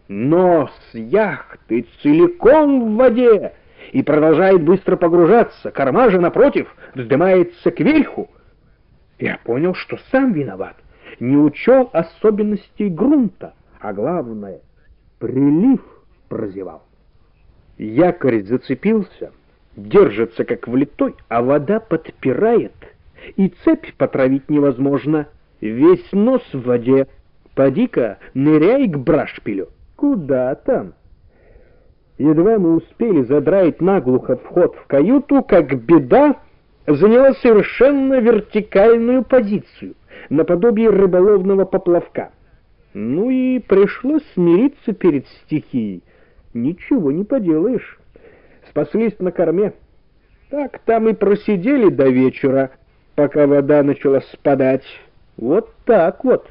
Нос яхты целиком в воде и продолжает быстро погружаться, корма же, напротив, вздымается кверху. Я понял, что сам виноват, не учел особенностей грунта, а главное, прилив прозевал. Якорь зацепился, держится как влитой, а вода подпирает, и цепь потравить невозможно, весь нос в воде. Поди-ка, ныряй к брашпилю. Куда там? Едва мы успели задраить наглухо вход в каюту, как беда заняла совершенно вертикальную позицию, наподобие рыболовного поплавка. Ну и пришлось смириться перед стихией. Ничего не поделаешь. Спаслись на корме. Так там и просидели до вечера, пока вода начала спадать. Вот так вот.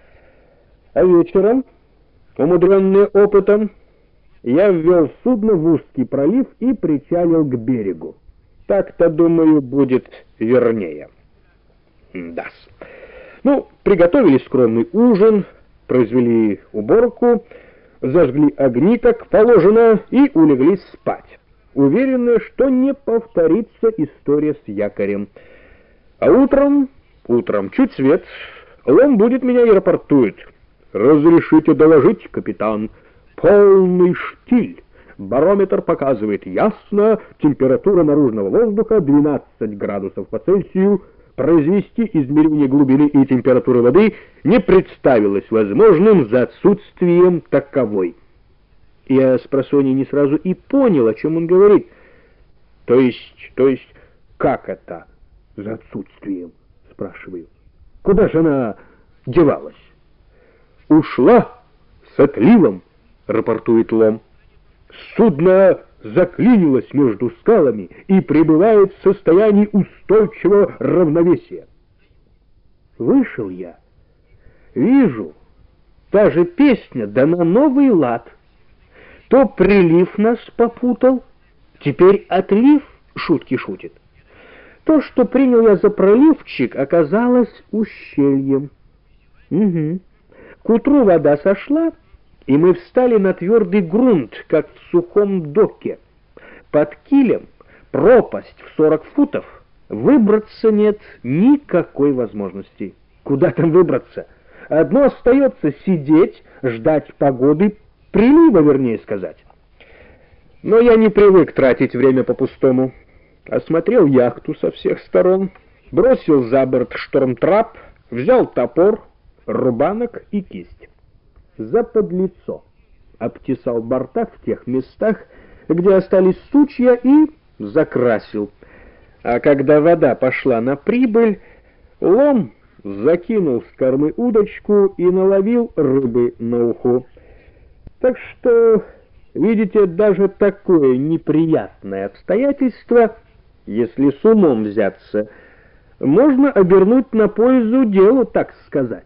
А вечером, умудренный опытом, я ввел судно в узкий пролив и причалил к берегу. Так-то, думаю, будет вернее. Да-с. Ну, приготовили скромный ужин, произвели уборку, зажгли огни, как положено, и улеглись спать, уверенные, что не повторится история с якорем. А утром чуть свет, Лом будет меня и рапортует. «Разрешите доложить, капитан, полный штиль. Барометр показывает ясно, температура наружного воздуха 12 градусов по Цельсию. Произвести измерение глубины и температуры воды не представилось возможным за отсутствием таковой». Я с просонья не сразу и понял, о чем он говорит. То есть, как это за отсутствием, спрашиваю. Куда же она девалась? «Ушла с отливом», — рапортует Лом. «Судно заклинилось между скалами и пребывает в состоянии устойчивого равновесия». Вышел я. Вижу, та же песня, да на новый лад. То прилив нас попутал, теперь отлив шутки шутит. То, что принял я за проливчик, оказалось ущельем. Угу. К утру вода сошла, и мы встали на твердый грунт, как в сухом доке. Под килем пропасть в 40 футов, выбраться нет никакой возможности. Куда там выбраться? Одно остается — сидеть, ждать погоды, прилива, вернее сказать. Но я не привык тратить время по-пустому. Осмотрел яхту со всех сторон, бросил за борт штормтрап, взял топор, рубанок и кисть. Заподлицо обтесал борта в тех местах, где остались сучья, и закрасил. А когда вода пошла на прибыль, Лом закинул с кормы удочку и наловил рыбы на уху. Так что, видите, даже такое неприятное обстоятельство, если с умом взяться, можно обернуть на пользу делу, так сказать.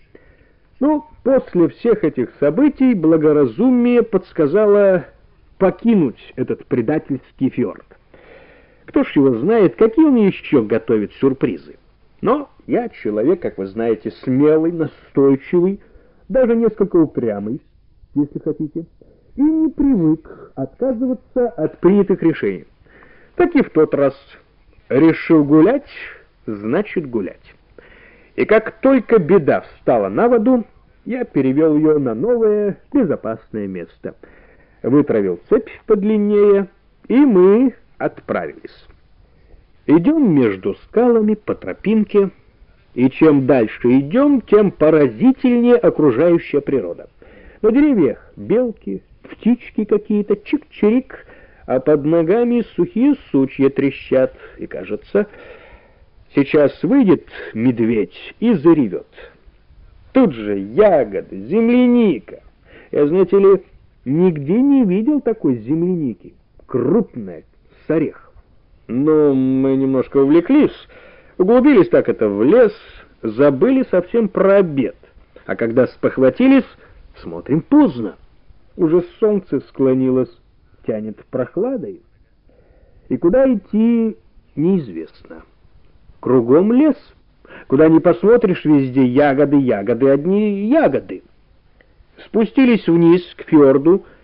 Но после всех этих событий благоразумие подсказало покинуть этот предательский фьорд. Кто ж его знает, какие он еще готовит сюрпризы. Но я человек, как вы знаете, смелый, настойчивый, даже несколько упрямый, если хотите, и не привык отказываться от принятых решений. Так и в тот раз решил гулять, значит гулять. И как только беда встала на воду, я перевел ее на новое безопасное место, вытравил цепь подлиннее, и мы отправились. Идем между скалами по тропинке, и чем дальше идем, тем поразительнее окружающая природа. На деревьях белки, птички какие-то, чик-чирик, а под ногами сухие сучья трещат, и, кажется, сейчас выйдет медведь и заревет. Тут же ягоды, земляника. Я, знаете ли, нигде не видел такой земляники. Крупная, с орехом. Но мы немножко увлеклись, углубились так это в лес, забыли совсем про обед. А когда спохватились, смотрим поздно. Уже солнце склонилось, тянет прохладой. И куда идти, неизвестно. Кругом лес. Куда ни посмотришь, везде ягоды, ягоды, одни ягоды. спустились вниз к фьорду